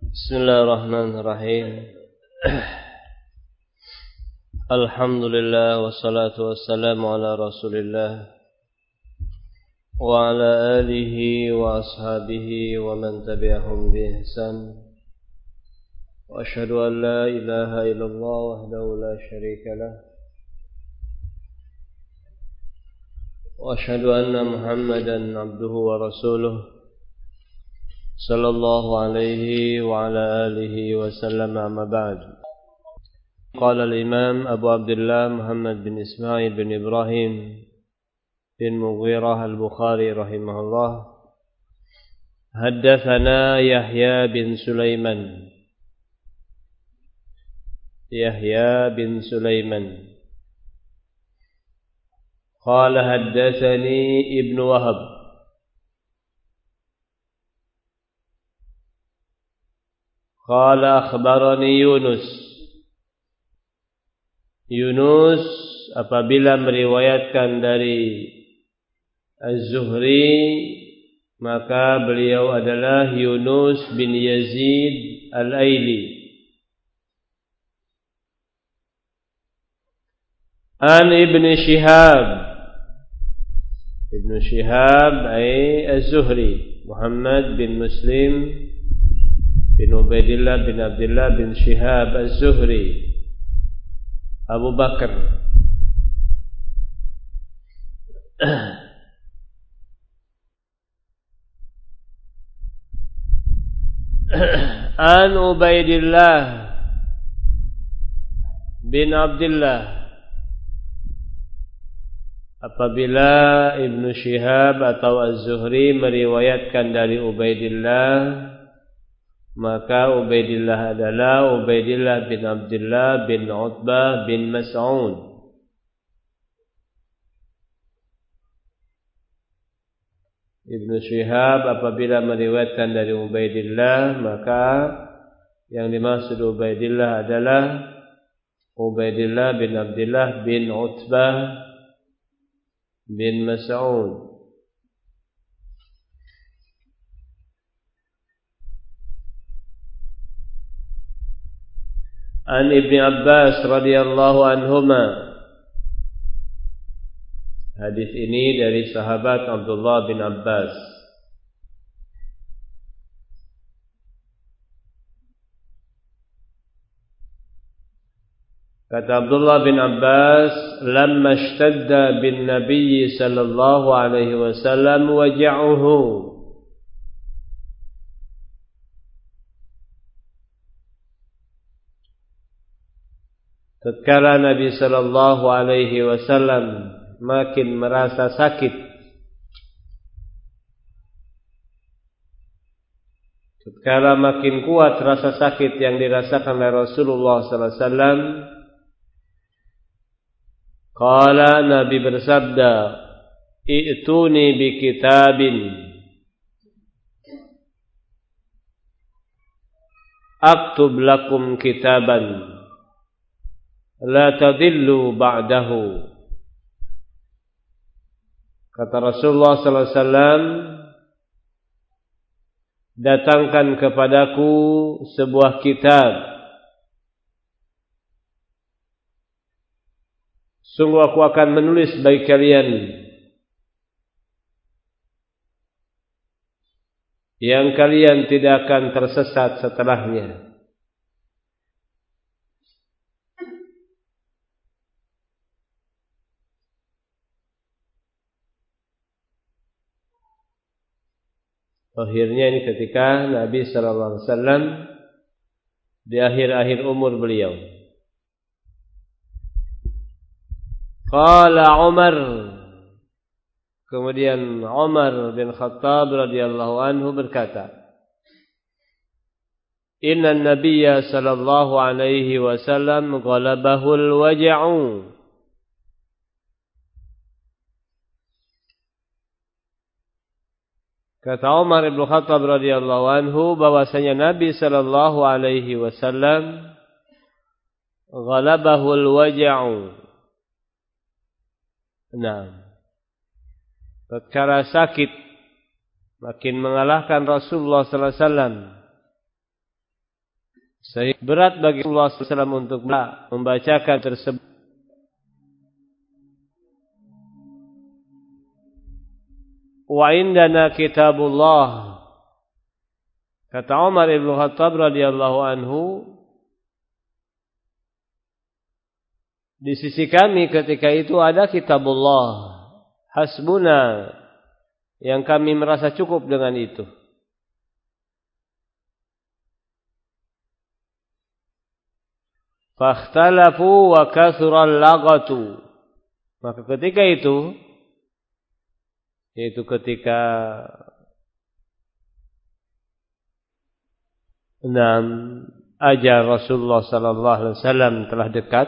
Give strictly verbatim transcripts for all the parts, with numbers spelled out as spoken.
Bismillahirrahmanirrahim. Alhamdulillah wassalatu wassalamu ala Rasulillah wa ala alihi wa ashabihi wa man tabi'ahum bi ihsan. Wa asyhadu an la ilaha illallah wahdahu la syarika lah. Wa asyhadu anna Muhammadan abduhu wa rasuluh sallallahu alaihi wa ala alihi wa sallam, amma ba'd. Qala al-imam Abu Abdullah Muhammad bin Ismail bin Ibrahim bin Mughirah al-Bukhari rahimahullah, haddatsana Yahya bin Sulaiman Yahya bin Sulaiman qala haddatsani Ibnu Wahab qala akhbarani Yunus. Yunus apabila meriwayatkan dari Az-Zuhri, maka beliau adalah Yunus bin Yazid Al-Aili. An Ibn Shihab, Ibn Shihab ay Az-Zuhri, Muhammad bin Muslim bin Ubaidillah bin Abdullah bin Shihab Az-Zuhri, Abu Bakar. An Ubaidillah bin Abdullah. Apabila Ibnu Shihab atau Az-Zuhri meriwayatkan dari Ubaidillah, maka Ubaidillah adalah Ubaidillah bin Abdullah bin Utbah bin Mas'ud. Ibnu Shihab apabila meriwayatkan dari Ubaidillah, maka yang dimaksud Ubaidillah adalah Ubaidillah bin Abdullah bin Utbah bin Mas'ud. An Ibn Abbas radhiyallahu anhuma. Hadis ini dari sahabat Abdullah bin Abbas. Kata Abdullah bin Abbas, "Lamma ishtadda bin Nabi sallallahu alaihi wasallam waja'uhu." Tatkala Nabi sallallahu alaihi wasallam makin merasa sakit, tatkala makin kuat rasa sakit yang dirasakan oleh Rasulullah sallallahu alaihi wasallam, qala, Nabi bersabda, "I'tuni bi kitabin aktub lakum kitaban la tadillu ba'dahu." Kata Rasulullah sallallahu alaihi wasallam, datangkan kepadaku sebuah kitab. Sungguh aku akan menulis bagi kalian yang kalian tidak akan tersesat setelahnya. Akhirnya ini ketika Nabi sallallahu alaihi wasallam di akhir-akhir umur beliau. Qala Umar, kemudian Umar bin Khattab radhiyallahu anhu berkata, "Inna an-nabiyya sallallahu alaihi wasallam ghalabahu al-waja'u." Kata Umar bin Khattab radhiyallahu anhu bahwasanya Nabi sallallahu alaihi wasallam ghalabahu al-waja'u. Nah, tatkala sakit makin mengalahkan Rasulullah sallallahu alaihi wasallam. Sehingga berat bagi Rasulullah sallallahu alaihi wasallam untuk membacakan tersebut. Wa indana kitabullah. Kata Umar ibn Khattab radhiyallahu anhu, di sisi kami ketika itu ada kitabullah, hasbuna, yang kami merasa cukup dengan itu. Fakhtalafu wa kathural lagatu. Maka ketika itu, yaitu ketika enam ajal Rasulullah sallallahu alaihi wasallam telah dekat,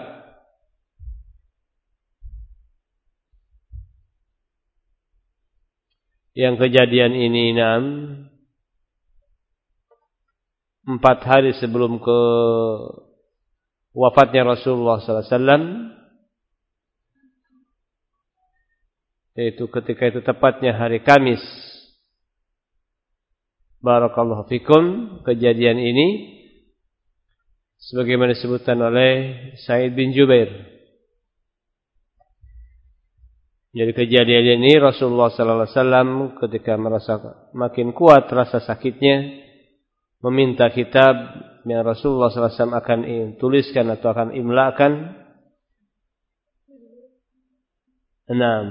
yang kejadian ini enam empat hari sebelum ke wafatnya Rasulullah sallallahu alaihi wasallam, yaitu ketika itu tepatnya hari Kamis. Barakallahu fikum. Kejadian ini sebagaimana disebutkan oleh Sa'id bin Jubair. Jadi kejadian ini Rasulullah sallallahu alaihi wasallam ketika merasa makin kuat rasa sakitnya, meminta kitab yang Rasulullah sallallahu alaihi wasallam akan tuliskan atau akan imlakan. Enam.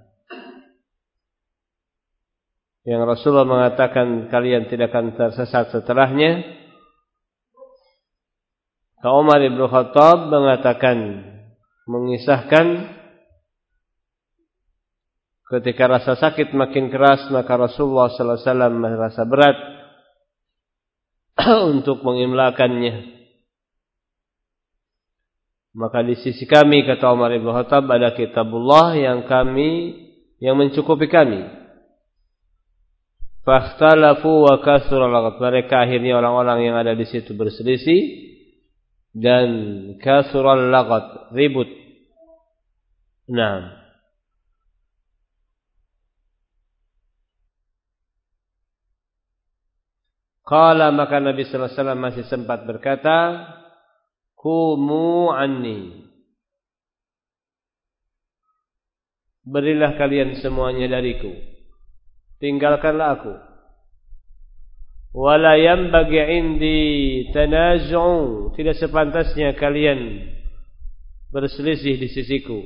Yang Rasulullah mengatakan kalian tidak akan tersesat setelahnya. Umar bin Khattab mengatakan, mengisahkan ketika rasa sakit makin keras, maka Rasulullah sallallahu alaihi wasallam merasa berat untuk mengimlakannya. Maka di sisi kami, kata Umar bin Khattab, ada kitabullah yang kami yang mencukupi kami. Fakhtalafu wa kasura lagat. Mereka akhirnya orang-orang yang ada di situ berselisih dan kasura lagat, ribut. Nah, qala, maka Nabi sallallahu alaihi wasallam masih sempat berkata, Kumu anni. Berilah kalian semuanya dariku. Tinggalkanlah aku. Wala yanbaghi indi tanazu'u. Tidak sepantasnya kalian berselisih di sisiku.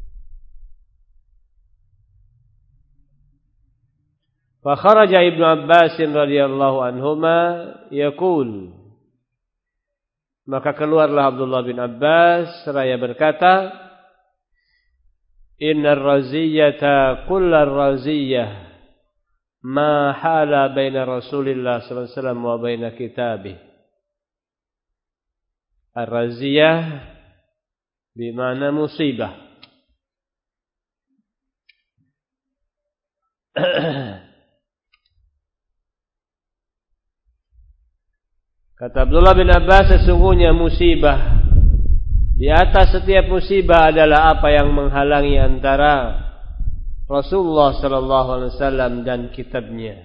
Fa kharaja Ibnu Abbas radhiyallahu anhuma yaqul. Maka keluarlah Abdullah bin Abbas seraya berkata, Innar raziyata kullar raziyah ma hala baina Rasulillah sallallahu alaihi wasallam wa baina kitabih. Ar-raziyah bimana musibah. Kata Abdullah bin Abbas, sesungguhnya musibah, di atas setiap musibah adalah apa yang menghalangi antara Rasulullah sallallahu alaihi wasallam dan kitabnya.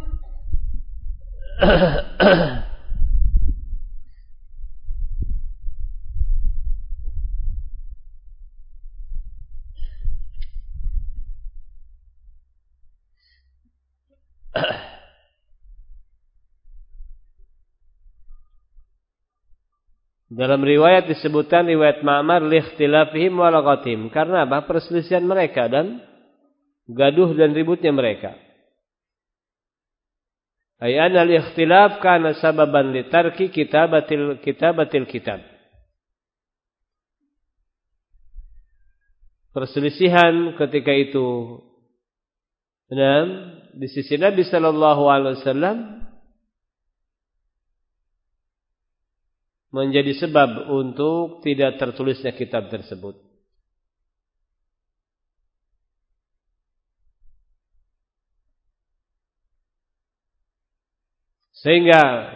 Dalam riwayat disebutkan riwayat Ma'mar likhtilafihim wa laghatihim, karena apa? Perselisihan mereka dan gaduh dan ributnya mereka. Ay anna al-ikhtilaf kana sababan li tarki kitabatil kitabatil kitab. Perselisihan ketika itu dan di sisi Nabi sallallahu alaihi wasallam menjadi sebab untuk tidak tertulisnya kitab tersebut. Sehingga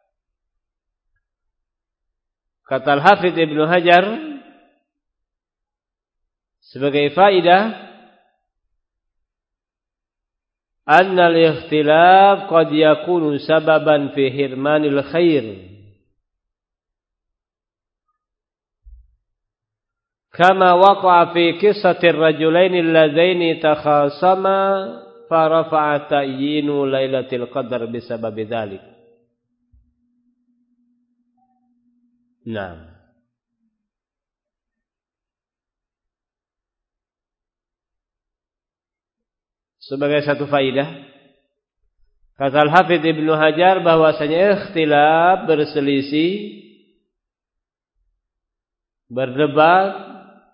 kata Al-Hafidz Ibnu Hajar sebagai faidah, anna al-ikhtilaf qad yakunu sababan fi hirmanil khair kama waqa'a fi qissatir rajulaini allazaini takhasama farafa'a ta'yinu lailatul qadar bisababi dzalik. Nah, sebagai satu faidah, kata Al-Hafidz Ibnu Hajar bahwasanya ikhtilaf, berselisih, berdebat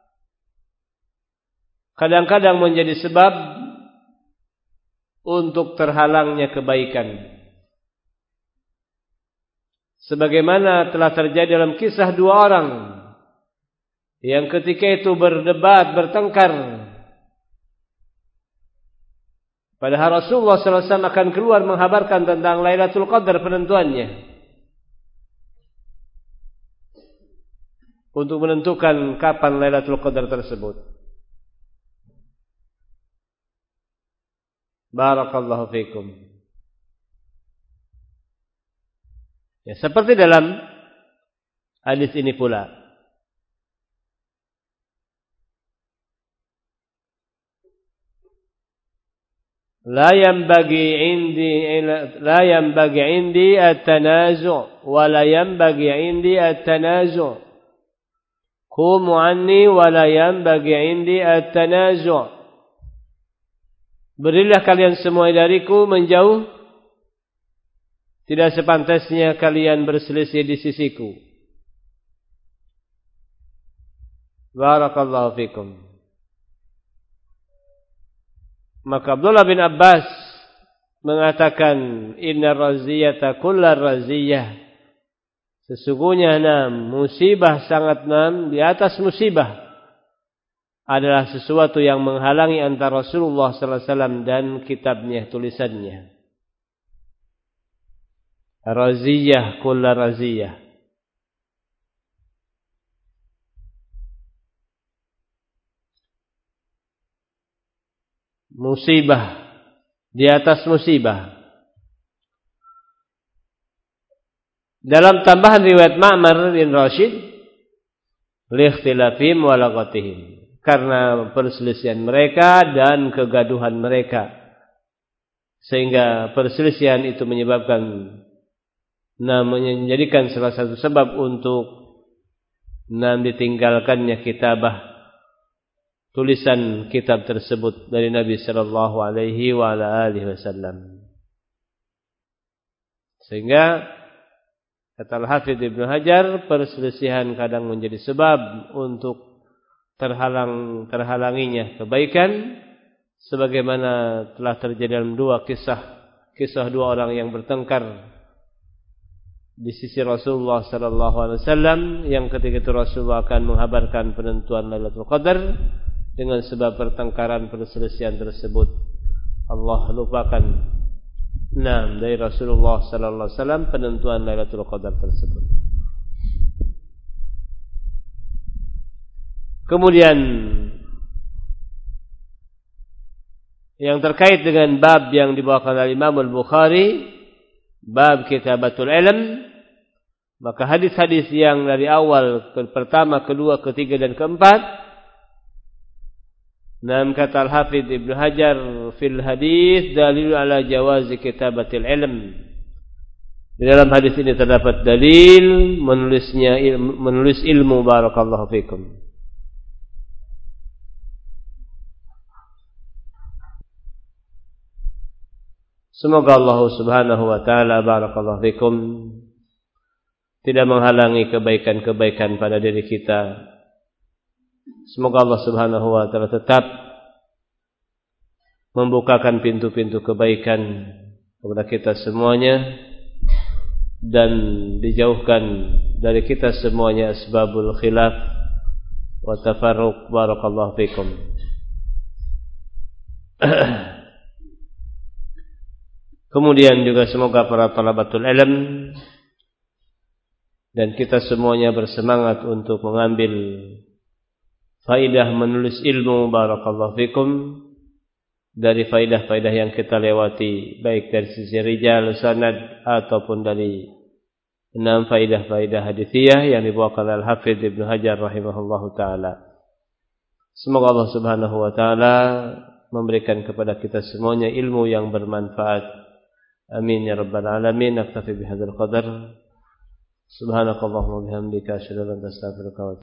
kadang-kadang menjadi sebab untuk terhalangnya kebaikan. Sebagaimana telah terjadi dalam kisah dua orang yang ketika itu berdebat, bertengkar. Padahal Rasulullah sallallahu alaihi wasallam akan keluar menghabarkan tentang Lailatul Qadar, penentuannya, untuk menentukan kapan Lailatul Qadar tersebut. Barakallahu fikum. Ya, seperti dalam hadis ini pula. La yanbaghi indi la yanbaghi indi at-tanazu' wa la yanbaghi indi at-tanazu'. Qumu anni wa la yanbaghi indi at-tanazu'. Berilah kalian semua dariku, menjauh. Tidak sepantasnya kalian berselisih di sisiku. Barakallahu fikum. Maka Abdullah bin Abbas mengatakan, inna raziyata kullar raziyah. Sesungguhnya nam, musibah sangat nam di atas musibah adalah sesuatu yang menghalangi antara Rasulullah sallallahu alaihi wasallam dan kitabnya, tulisannya. Raziyah kulla raziyah. Musibah di atas musibah. Dalam tambahan riwayat Ma'mar bin Rashid, liikhtilafihim wa laghatihim, karena perselisihan mereka dan kegaduhan mereka, sehingga perselisihan itu menyebabkan Nah, menjadikan salah satu sebab untuk nah, ditinggalkannya kitabah, tulisan kitab tersebut dari Nabi sallallahu alaihi wa ala alihi wasallam. Sehingga kata Al-Hafidz Ibnu Hajar, perselisihan kadang menjadi sebab untuk terhalang terhalanginya kebaikan, sebagaimana telah terjadi dalam dua kisah kisah dua orang yang bertengkar di sisi Rasulullah sallallahu alaihi wasallam, yang ketika itu Rasulullah akan menghabarkan penentuan Lailatul Qadar, dengan sebab pertengkaran perselisihan tersebut Allah lupakan enam dari Rasulullah sallallahu alaihi wasallam penentuan Lailatul Qadar tersebut. Kemudian yang terkait dengan bab yang dibawakan oleh Imam Al-Bukhari, bab kitabatul ilm, maka hadis-hadis yang dari awal ke pertama, kedua, ketiga dan keempat, nam kata Al-Hafidz Ibnu Hajar fil hadis dalil ala jawazi kitabatil ilm. Di dalam hadis ini terdapat dalil menulisnya ilmu, menulis ilmu. Barakallahu fikum. Semoga Allah subhanahu wa ta'ala barakallahu fikum tidak menghalangi kebaikan-kebaikan pada diri kita. Semoga Allah subhanahu wa ta'ala tetap membukakan pintu-pintu kebaikan kepada kita semuanya, dan dijauhkan dari kita semuanya asbabul khilaf wa tafarruq. Barakallahu fikum. Kemudian juga semoga para talabatul ilm dan kita semuanya bersemangat untuk mengambil faidah menulis ilmu. Barakallahu fikum, dari faidah-faidah yang kita lewati, baik dari sisi rijal, sanad, ataupun dari enam faidah-faidah hadithiyah yang dibawakan Al-Hafidz Ibnu Hajar rahimahullahu ta'ala. Semoga Allah Subhanahu wa taala memberikan kepada kita semuanya ilmu yang bermanfaat. Amin ya rabbal alamin. Naktafi bihadzal qadar. Subhanakallahumma wa bihamdika asyhadu an la ilaha illa anta astaghfiruka wa